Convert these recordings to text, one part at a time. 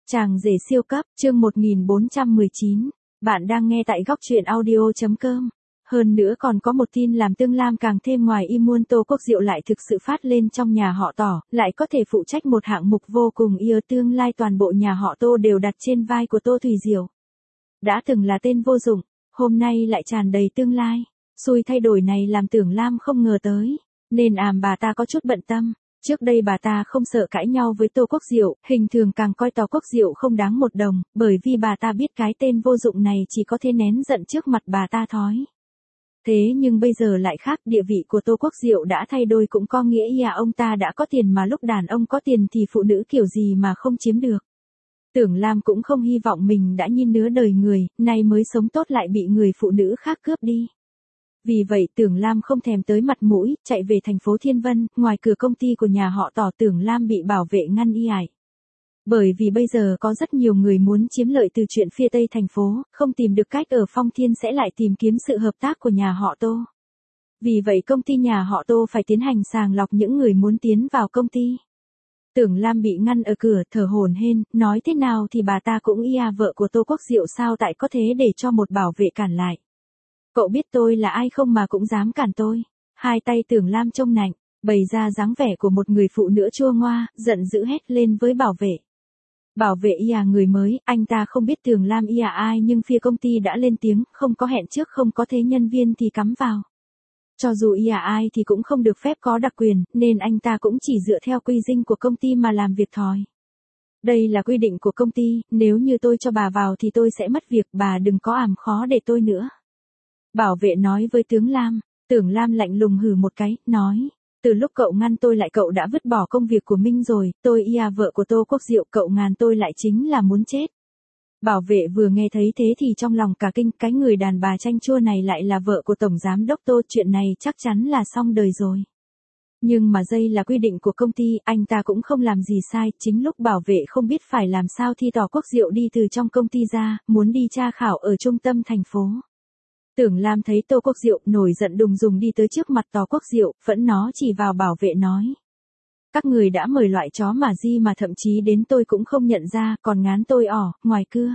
Chàng rể siêu cấp, chương 1419. Bạn đang nghe tại góc truyện audio.com. Hơn nữa còn có một tin làm Tương Lam càng thêm ngoài ý muốn, Tô Quốc Diệu lại thực sự phát lên trong nhà họ Tỏ, lại có thể phụ trách một hạng mục vô cùng yêu tương lai, toàn bộ nhà họ Tô đều đặt trên vai của Tô Thủy Diệu. Đã từng là tên vô dụng, hôm nay lại tràn đầy tương lai. Xui thay đổi này làm Tưởng Lam không ngờ tới, nên bà ta có chút bận tâm. Trước đây bà ta không sợ cãi nhau với Tô Quốc Diệu, hình thường càng coi Tô Quốc Diệu không đáng một đồng, bởi vì bà ta biết cái tên vô dụng này chỉ có thể nén giận trước mặt bà ta thôi. Thế nhưng bây giờ lại khác, địa vị của Tô Quốc Diệu đã thay đổi, cũng có nghĩa ông ta đã có tiền, mà lúc đàn ông có tiền thì phụ nữ kiểu gì mà không chiếm được. Tưởng Lam cũng không hy vọng mình đã nhìn nửa đời người, nay mới sống tốt lại bị người phụ nữ khác cướp đi. Vì vậy Tưởng Lam không thèm tới mặt mũi, chạy về thành phố Thiên Vân. Ngoài cửa công ty của nhà họ Tỏ, Tưởng Lam bị bảo vệ ngăn ải. Bởi vì bây giờ có rất nhiều người muốn chiếm lợi từ chuyện phía Tây thành phố, không tìm được cách ở Phong Thiên sẽ lại tìm kiếm sự hợp tác của nhà họ Tô. Vì vậy công ty nhà họ Tô phải tiến hành sàng lọc những người muốn tiến vào công ty. Tưởng Lam bị ngăn ở cửa, thở hổn hển, nói thế nào thì bà ta cũng vợ của Tô Quốc Diệu, sao tại có thế để cho một bảo vệ cản lại. Cậu biết tôi là ai không mà cũng dám cản tôi? Hai tay Tưởng Lam trông nạnh, bày ra dáng vẻ của một người phụ nữ chua ngoa, giận dữ hét lên với bảo vệ. Bảo vệ người mới, anh ta không biết Tưởng Lam ai, nhưng phía công ty đã lên tiếng, không có hẹn trước, không có thế nhân viên thì cắm vào. Cho dù ai thì cũng không được phép có đặc quyền, nên anh ta cũng chỉ dựa theo quy định của công ty mà làm việc thôi. Đây là quy định của công ty, nếu như tôi cho bà vào thì tôi sẽ mất việc, bà đừng có khó để tôi nữa. Bảo vệ nói với Tưởng Lam. Tưởng Lam lạnh lùng hừ một cái, nói. Từ lúc cậu ngăn tôi lại, cậu đã vứt bỏ công việc của mình rồi, tôi vợ của Tô Quốc Diệu, cậu ngăn tôi lại chính là muốn chết. Bảo vệ vừa nghe thấy thế thì trong lòng cả kinh, cái người đàn bà chanh chua này lại là vợ của Tổng Giám Đốc Tô, chuyện này chắc chắn là xong đời rồi. Nhưng mà đây là quy định của công ty, anh ta cũng không làm gì sai. Chính lúc bảo vệ không biết phải làm sao thì Tô Quốc Diệu đi từ trong công ty ra, muốn đi tra khảo ở trung tâm thành phố. Tưởng Lam thấy Tô Quốc Diệu, nổi giận đùng đùng đi tới trước mặt Tô Quốc Diệu, phẫn nó chỉ vào bảo vệ nói. Các người đã mời loại chó mà gì mà thậm chí đến tôi cũng không nhận ra, còn ngán tôi ngoài cưa.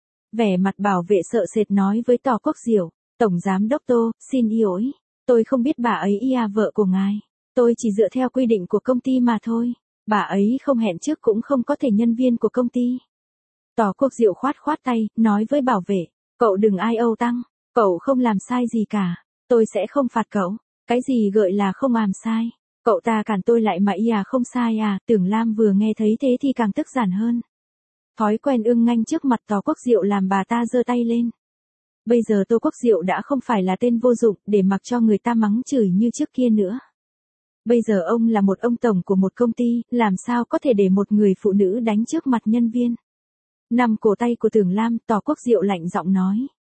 Vẻ mặt bảo vệ sợ sệt nói với Tô Quốc Diệu. Tổng Giám Đốc Tô, xin lỗi, tôi không biết bà ấy vợ của ngài. Tôi chỉ dựa theo quy định của công ty mà thôi. Bà ấy không hẹn trước, cũng không có thể nhân viên của công ty. Tô Quốc Diệu khoát tay, nói với bảo vệ. Cậu đừng ai âu tăng. Cậu không làm sai gì cả, tôi sẽ không phạt cậu. Cái gì gọi là không làm sai? Cậu ta cản tôi lại mà không sai à? Tưởng Lam vừa nghe thấy thế thì càng tức giận hơn. Thói quen ương nganh trước mặt Tô Quốc Diệu làm bà ta giơ tay lên. Bây giờ Tô Quốc Diệu đã không phải là tên vô dụng để mặc cho người ta mắng chửi như trước kia nữa. Bây giờ ông là một ông tổng của một công ty, làm sao có thể để một người phụ nữ đánh trước mặt nhân viên? Nắm cổ tay của Tưởng Lam, Tô Quốc Diệu lạnh giọng nói.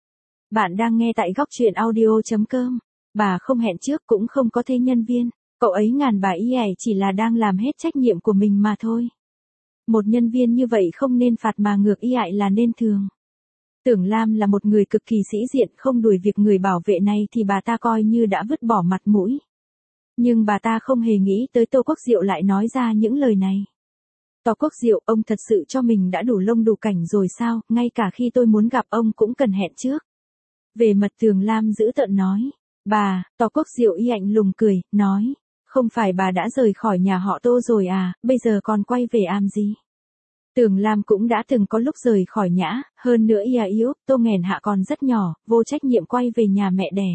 Bạn đang nghe tại góc truyện audio.com. Bà không hẹn trước, cũng không có thế nhân viên. Cậu ấy ngàn bà chỉ là đang làm hết trách nhiệm của mình mà thôi. Một nhân viên như vậy không nên phạt mà ngược là nên thường. Tưởng Lam là một người cực kỳ sĩ diện, không đuổi việc người bảo vệ này thì bà ta coi như đã vứt bỏ mặt mũi. Nhưng bà ta không hề nghĩ tới Tô Quốc Diệu lại nói ra những lời này. Tô Quốc Diệu, ông thật sự cho mình đã đủ lông đủ cảnh rồi sao? Ngay cả khi tôi muốn gặp ông cũng cần hẹn trước. Về mặt Tưởng Lam giữ tợn nói. Bà, Tô Quốc Diệu lạnh lùng cười, nói. Không phải bà đã rời khỏi nhà họ Tô rồi à, bây giờ còn quay về làm gì? Tưởng Lam cũng đã từng có lúc rời khỏi nhã, hơn nữa yếu, Tô Nghèn Hạ còn rất nhỏ, vô trách nhiệm quay về nhà mẹ đẻ.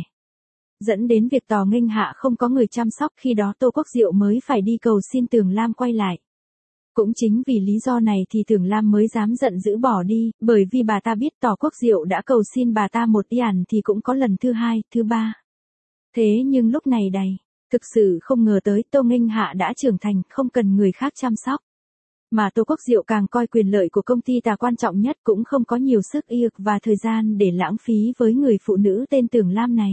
Dẫn đến việc Tô Nghênh Hạ không có người chăm sóc, khi đó Tô Quốc Diệu mới phải đi cầu xin Tưởng Lam quay lại. Cũng chính vì lý do này thì Tưởng Lam mới dám giận dữ bỏ đi, bởi vì bà ta biết Tô Quốc Diệu đã cầu xin bà ta một thì cũng có lần thứ hai, thứ ba. Thế nhưng lúc này thực sự không ngờ tới Tô Nghênh Hạ đã trưởng thành, không cần người khác chăm sóc. Mà Tô Quốc Diệu càng coi quyền lợi của công ty là quan trọng nhất, cũng không có nhiều sức và thời gian để lãng phí với người phụ nữ tên Tưởng Lam này.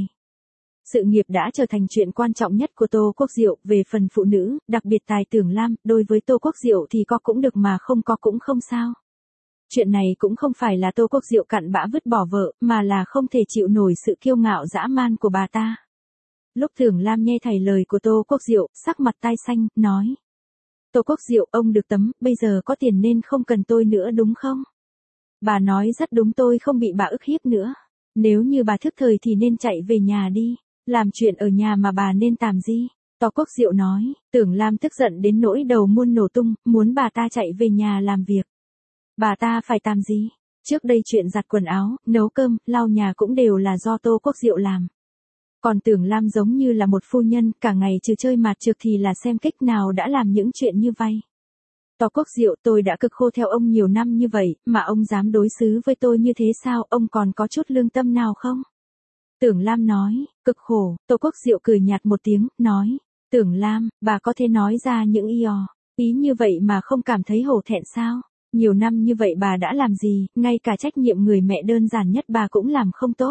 Sự nghiệp đã trở thành chuyện quan trọng nhất của Tô Quốc Diệu. Về phần phụ nữ, đặc biệt tài Tưởng Lam, đối với Tô Quốc Diệu thì có cũng được mà không có cũng không sao. Chuyện này cũng không phải là Tô Quốc Diệu cặn bã vứt bỏ vợ, mà là không thể chịu nổi sự kiêu ngạo dã man của bà ta. Lúc Tưởng Lam nghe thầy lời của Tô Quốc Diệu, sắc mặt tai xanh, nói. Tô Quốc Diệu, ông được tấm, bây giờ có tiền nên không cần tôi nữa đúng không? Bà nói rất đúng, tôi không bị bà ức hiếp nữa. Nếu như bà thức thời thì nên chạy về nhà đi. Làm chuyện ở nhà mà bà nên làm gì? Tô Quốc Diệu nói, Tưởng Lam tức giận đến nỗi đầu muôn nổ tung, muốn bà ta chạy về nhà làm việc. Bà ta phải làm gì? Trước đây chuyện giặt quần áo, nấu cơm, lau nhà cũng đều là do Tô Quốc Diệu làm. Còn Tưởng Lam giống như là một phu nhân, cả ngày trừ chơi mạt trược thì là xem cách nào đã làm những chuyện như vậy. Tô Quốc Diệu, tôi đã cực khổ theo ông nhiều năm như vậy, mà ông dám đối xử với tôi như thế sao, ông còn có chút lương tâm nào không? Tưởng Lam nói, cực khổ. Tô Quốc Diệu cười nhạt một tiếng, nói, Tưởng Lam, bà có thể nói ra những ý như vậy mà không cảm thấy hổ thẹn sao? Nhiều năm như vậy bà đã làm gì, ngay cả trách nhiệm người mẹ đơn giản nhất bà cũng làm không tốt.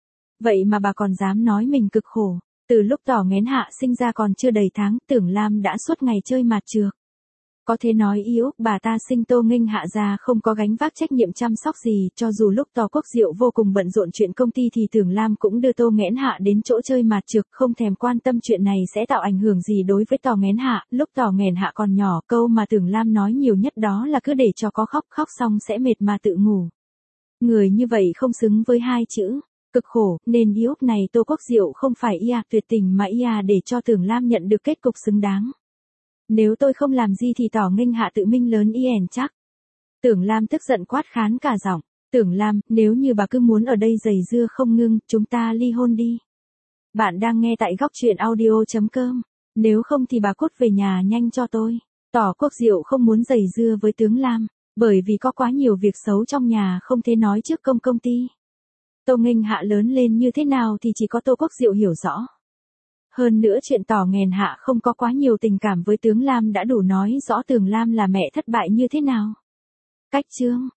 Vậy mà bà còn dám nói mình cực khổ. Từ lúc Tỏ Nghén Hạ sinh ra còn chưa đầy tháng, Tưởng Lam đã suốt ngày chơi mạt trược. Có thể nói yếu, bà ta sinh Tô Nghênh Hạ ra không có gánh vác trách nhiệm chăm sóc gì, cho dù lúc Tô Quốc Diệu vô cùng bận rộn chuyện công ty thì Tưởng Lam cũng đưa Tô Nghén Hạ đến chỗ chơi mạt trược, không thèm quan tâm chuyện này sẽ tạo ảnh hưởng gì đối với Tô Nghén Hạ. Lúc Tô Nghén Hạ còn nhỏ, câu mà Tưởng Lam nói nhiều nhất đó là cứ để cho có khóc, khóc xong sẽ mệt mà tự ngủ. Người như vậy không xứng với hai chữ cực khổ, nên yếu này Tô Quốc Diệu không phải tuyệt tình mà để cho Tưởng Lam nhận được kết cục xứng đáng. Nếu tôi không làm gì thì Tỏ Nghênh Hạ tự minh lớn chắc. Tưởng Lam tức giận quát khán cả giọng. Tưởng Lam, nếu như bà cứ muốn ở đây giày dưa không ngưng, chúng ta ly hôn đi. Bạn đang nghe tại góc truyện audio.com. Nếu không thì bà cút về nhà nhanh cho tôi. Tỏ Quốc Diệu không muốn giày dưa với Tướng Lam, bởi vì có quá nhiều việc xấu trong nhà không thể nói trước công ty. Tô Nghênh Hạ lớn lên như thế nào thì chỉ có Tô Quốc Diệu hiểu rõ. Hơn nữa chuyện Tỏ Nghén Hạ không có quá nhiều tình cảm với Tướng Lam đã đủ nói rõ Tưởng Lam là mẹ thất bại như thế nào. Cách chương